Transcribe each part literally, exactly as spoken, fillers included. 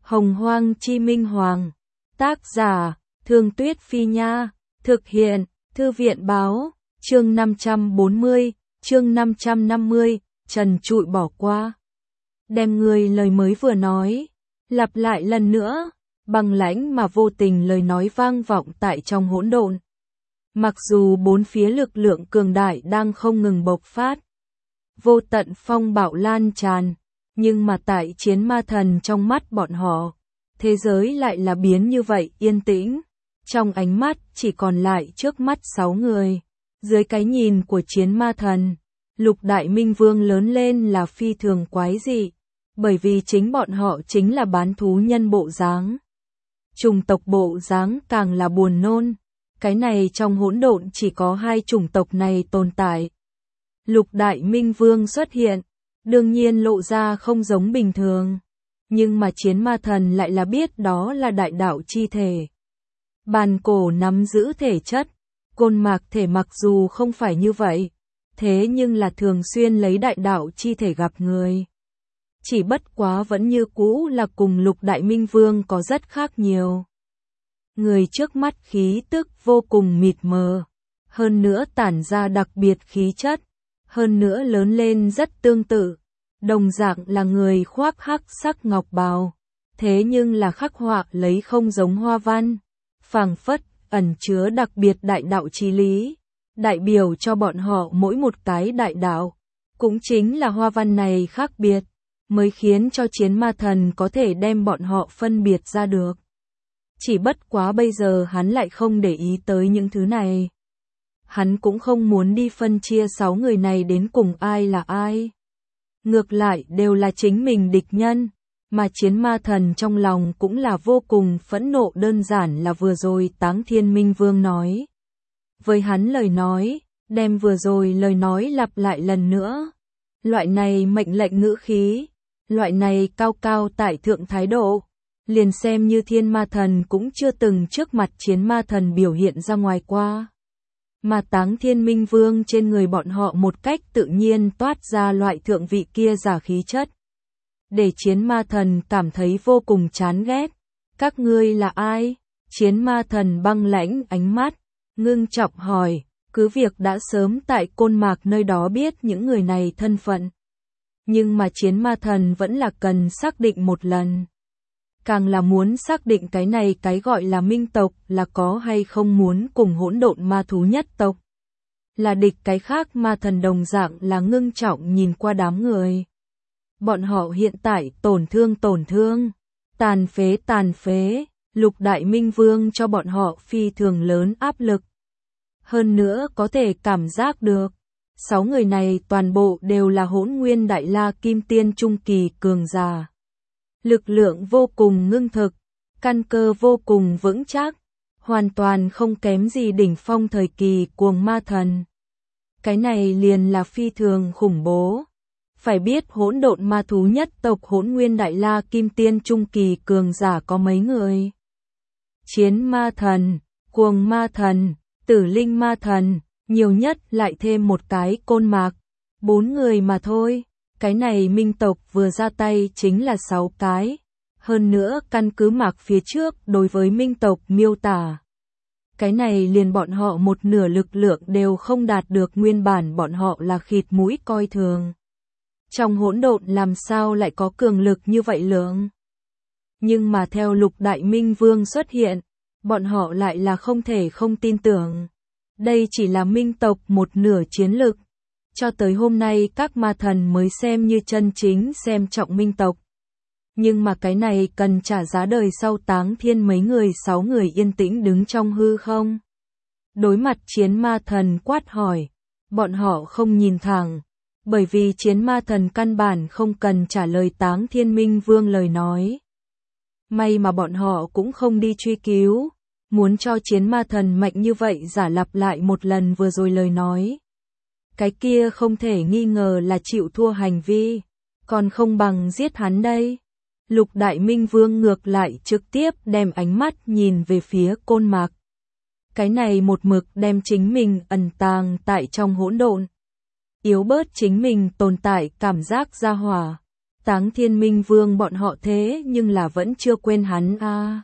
Hồng Hoang Chi Minh Hoàng. Tác giả, Thương Tuyết Phi Nha. Thực hiện, Thư viện Báo. Chương năm trăm bốn mươi, chương năm trăm năm mươi, trần trụi bỏ qua. Đem người lời mới vừa nói, lặp lại lần nữa, bằng lãnh mà vô tình lời nói vang vọng tại trong hỗn độn. Mặc dù bốn phía lực lượng cường đại đang không ngừng bộc phát, vô tận phong bạo lan tràn, nhưng mà tại chiến ma thần trong mắt bọn họ, thế giới lại là biến như vậy yên tĩnh. Trong ánh mắt chỉ còn lại trước mắt sáu người. Dưới cái nhìn của chiến ma thần, Lục Đại Minh Vương lớn lên là phi thường quái dị, bởi vì chính bọn họ chính là bán thú nhân bộ dáng. Chủng tộc bộ dáng càng là buồn nôn, cái này trong hỗn độn chỉ có hai chủng tộc này tồn tại. Lục Đại Minh Vương xuất hiện, đương nhiên lộ ra không giống bình thường, nhưng mà chiến ma thần lại là biết đó là đại đạo chi thể. Bàn cổ nắm giữ thể chất, côn mạc thể mặc dù không phải như vậy, thế nhưng là thường xuyên lấy đại đạo chi thể gặp người. Chỉ bất quá vẫn như cũ là cùng Lục Đại Minh Vương có rất khác nhiều. Người trước mắt khí tức vô cùng mịt mờ, hơn nữa tản ra đặc biệt khí chất, hơn nữa lớn lên rất tương tự, đồng dạng là người khoác hắc sắc ngọc bào, thế nhưng là khắc họa lấy không giống hoa văn, phảng phất ẩn chứa đặc biệt đại đạo chí lý, đại biểu cho bọn họ mỗi một cái đại đạo. Cũng chính là hoa văn này khác biệt, mới khiến cho chiến ma thần có thể đem bọn họ phân biệt ra được. Chỉ bất quá bây giờ hắn lại không để ý tới những thứ này. Hắn cũng không muốn đi phân chia sáu người này đến cùng ai là ai. Ngược lại đều là chính mình địch nhân, mà chiến ma thần trong lòng cũng là vô cùng phẫn nộ, đơn giản là vừa rồi Táng Thiên Minh Vương nói. Với hắn lời nói, đem vừa rồi lời nói lặp lại lần nữa. Loại này mệnh lệnh ngữ khí, loại này cao cao tại thượng thái độ, liền xem như thiên ma thần cũng chưa từng trước mặt chiến ma thần biểu hiện ra ngoài qua. Mà Táng Thiên Minh Vương trên người bọn họ một cách tự nhiên toát ra loại thượng vị kia giả khí chất, để chiến ma thần cảm thấy vô cùng chán ghét. Các ngươi là ai? Chiến ma thần băng lãnh ánh mắt, ngưng trọng hỏi, cứ việc đã sớm tại côn mạc nơi đó biết những người này thân phận. Nhưng mà chiến ma thần vẫn là cần xác định một lần. Càng là muốn xác định cái này cái gọi là minh tộc là có hay không muốn cùng hỗn độn ma thú nhất tộc. Là địch cái khác ma thần đồng dạng là ngưng trọng nhìn qua đám người. Bọn họ hiện tại tổn thương tổn thương, tàn phế tàn phế, Lục Đại Minh Vương cho bọn họ phi thường lớn áp lực. Hơn nữa có thể cảm giác được, sáu người này toàn bộ đều là Hỗn Nguyên Đại La Kim Tiên Trung Kỳ cường giả. Lực lượng vô cùng ngưng thực, căn cơ vô cùng vững chắc, hoàn toàn không kém gì đỉnh phong thời kỳ cuồng ma thần. Cái này liền là phi thường khủng bố. Phải biết hỗn độn ma thú nhất tộc Hỗn Nguyên Đại La Kim Tiên Trung Kỳ cường giả có mấy người? Chiến ma thần, cuồng ma thần, tử linh ma thần, nhiều nhất lại thêm một cái côn mạc. Bốn người mà thôi. Cái này minh tộc vừa ra tay chính là sáu cái. Hơn nữa căn cứ mạc phía trước đối với minh tộc miêu tả. Cái này liền bọn họ một nửa lực lượng đều không đạt được, nguyên bản bọn họ là khịt mũi coi thường. Trong hỗn độn làm sao lại có cường lực như vậy lượng. Nhưng mà theo Lục Đại Minh Vương xuất hiện, bọn họ lại là không thể không tin tưởng. Đây chỉ là minh tộc một nửa chiến lực. Cho tới hôm nay các ma thần mới xem như chân chính xem trọng minh tộc. Nhưng mà cái này cần trả giá đời sau. Táng Thiên mấy người sáu người yên tĩnh đứng trong hư không. Đối mặt chiến ma thần quát hỏi, bọn họ không nhìn thẳng, bởi vì chiến ma thần căn bản không cần trả lời Táng Thiên Minh Vương lời nói. May mà bọn họ cũng không đi truy cứu, muốn cho chiến ma thần mạnh như vậy giả lặp lại một lần vừa rồi lời nói. Cái kia không thể nghi ngờ là chịu thua hành vi, còn không bằng giết hắn đây. Lục Đại Minh Vương ngược lại trực tiếp đem ánh mắt nhìn về phía côn mạc. Cái này một mực đem chính mình ẩn tàng tại trong hỗn độn, yếu bớt chính mình tồn tại cảm giác ra hỏa. Táng Thiên Minh Vương bọn họ thế nhưng là vẫn chưa quên hắn a. À.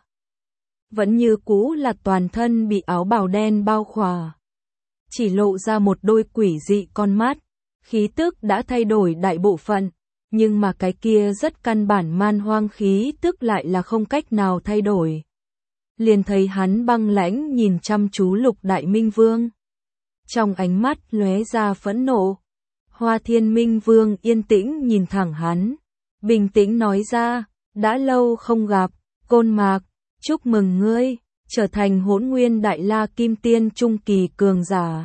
Vẫn như cũ là toàn thân bị áo bào đen bao khỏa. Chỉ lộ ra một đôi quỷ dị con mắt, khí tức đã thay đổi đại bộ phận, nhưng mà cái kia rất căn bản man hoang khí tức lại là không cách nào thay đổi. Liền thấy hắn băng lãnh nhìn chăm chú Lục Đại Minh Vương. Trong ánh mắt lóe ra phẫn nộ. Hoa Thiên Minh Vương yên tĩnh nhìn thẳng hắn, bình tĩnh nói ra, đã lâu không gặp, Côn Mạc, chúc mừng ngươi, trở thành Hỗn Nguyên Đại La Kim Tiên Trung Kỳ cường giả.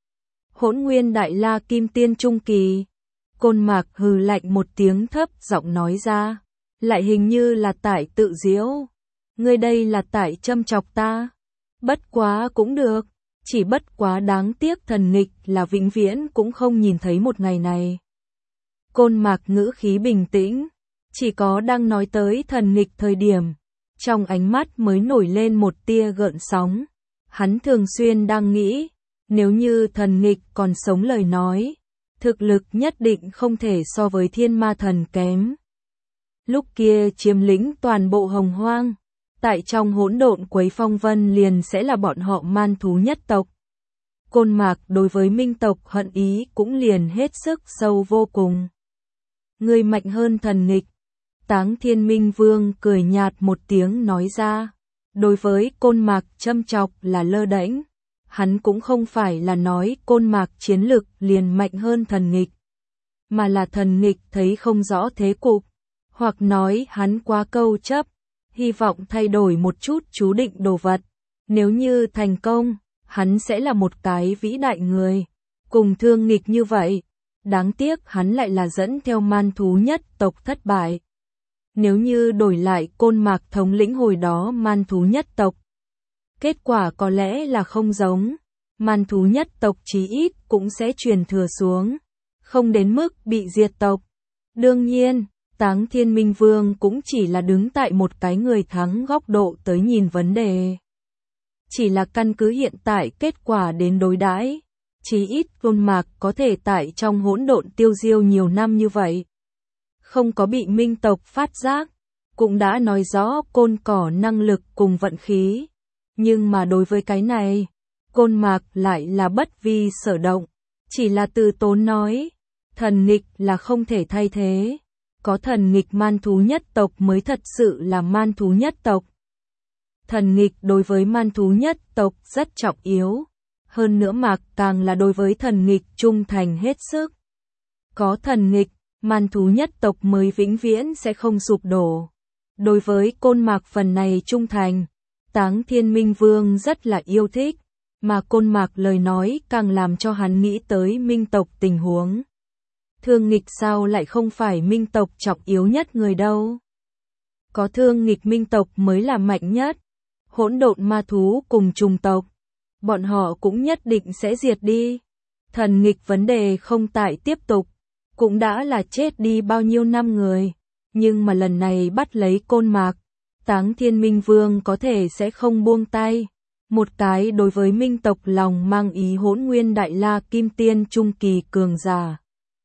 Hỗn Nguyên Đại La Kim Tiên Trung Kỳ. Côn Mạc hừ lạnh một tiếng thấp giọng nói ra, lại hình như là tại tự giễu. Ngươi đây là tại châm chọc ta. Bất quá cũng được, chỉ bất quá đáng tiếc thần nghịch là vĩnh viễn cũng không nhìn thấy một ngày này. Côn Mạc ngữ khí bình tĩnh, chỉ có đang nói tới thần nghịch thời điểm, trong ánh mắt mới nổi lên một tia gợn sóng. Hắn thường xuyên đang nghĩ, nếu như thần nghịch còn sống lời nói, thực lực nhất định không thể so với thiên ma thần kém. Lúc kia chiếm lĩnh toàn bộ hồng hoang, tại trong hỗn độn quấy phong vân liền sẽ là bọn họ man thú nhất tộc. Côn Mạc đối với minh tộc hận ý cũng liền hết sức sâu vô cùng. Người mạnh hơn thần nghịch. Táng Thiên Minh Vương cười nhạt một tiếng nói ra. Đối với Côn Mạc châm chọc là lơ đễnh. Hắn cũng không phải là nói Côn Mạc chiến lực liền mạnh hơn thần nghịch, mà là thần nghịch thấy không rõ thế cục, hoặc nói hắn quá câu chấp, hy vọng thay đổi một chút chú định đồ vật. Nếu như thành công, hắn sẽ là một cái vĩ đại người, cùng thương nghịch như vậy. Đáng tiếc hắn lại là dẫn theo man thú nhất tộc thất bại. Nếu như đổi lại Côn Mạc thống lĩnh hồi đó man thú nhất tộc, kết quả có lẽ là không giống, man thú nhất tộc chí ít cũng sẽ truyền thừa xuống, không đến mức bị diệt tộc. Đương nhiên, Táng Thiên Minh Vương cũng chỉ là đứng tại một cái người thắng góc độ tới nhìn vấn đề. Chỉ là căn cứ hiện tại kết quả đến đối đãi, chí ít Côn Mạc có thể tại trong hỗn độn tiêu diêu nhiều năm như vậy, không có bị minh tộc phát giác, cũng đã nói rõ Côn Cỏ năng lực cùng vận khí. Nhưng mà đối với cái này, Côn Mạc lại là bất vi sở động, chỉ là từ tốn nói, thần nghịch là không thể thay thế, có thần nghịch man thú nhất tộc mới thật sự là man thú nhất tộc. Thần nghịch đối với man thú nhất tộc rất trọng yếu, hơn nữa Mạc càng là đối với thần nghịch trung thành hết sức. Có thần nghịch, man thú nhất tộc mới vĩnh viễn sẽ không sụp đổ. Đối với Côn Mạc phần này trung thành, Táng Thiên Minh Vương rất là yêu thích, mà Côn Mạc lời nói càng làm cho hắn nghĩ tới minh tộc tình huống. Thương nghịch sao lại không phải minh tộc trọng yếu nhất người đâu. Có thương nghịch minh tộc mới là mạnh nhất. Hỗn độn ma thú cùng trùng tộc, bọn họ cũng nhất định sẽ diệt đi. Thần nghịch vấn đề không tại tiếp tục, cũng đã là chết đi bao nhiêu năm người, nhưng mà lần này bắt lấy Côn Mạc, Táng Thiên Minh Vương có thể sẽ không buông tay. Một cái đối với minh tộc lòng mang ý Hỗn Nguyên Đại La Kim Tiên Trung Kỳ cường giả.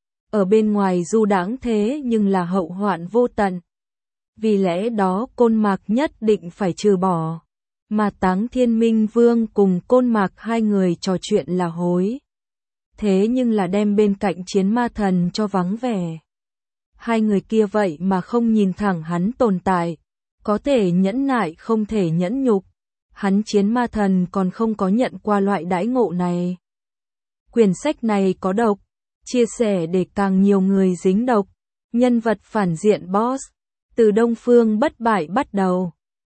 Ở bên ngoài du đãng thế nhưng là hậu hoạn vô tận. Vì lẽ đó Côn Mạc nhất định phải trừ bỏ. Mà Táng Thiên Minh Vương cùng Côn Mạc hai người trò chuyện là hối. Thế nhưng là đem bên cạnh chiến ma thần cho vắng vẻ. Hai người kia vậy mà không nhìn thẳng hắn tồn tại. Có thể nhẫn nại không thể nhẫn nhục. Hắn chiến ma thần còn không có nhận qua loại đãi ngộ này. Quyển sách này có độc. Chia sẻ để càng nhiều người dính độc. Nhân vật phản diện boss. Từ Đông Phương bất bại bắt đầu.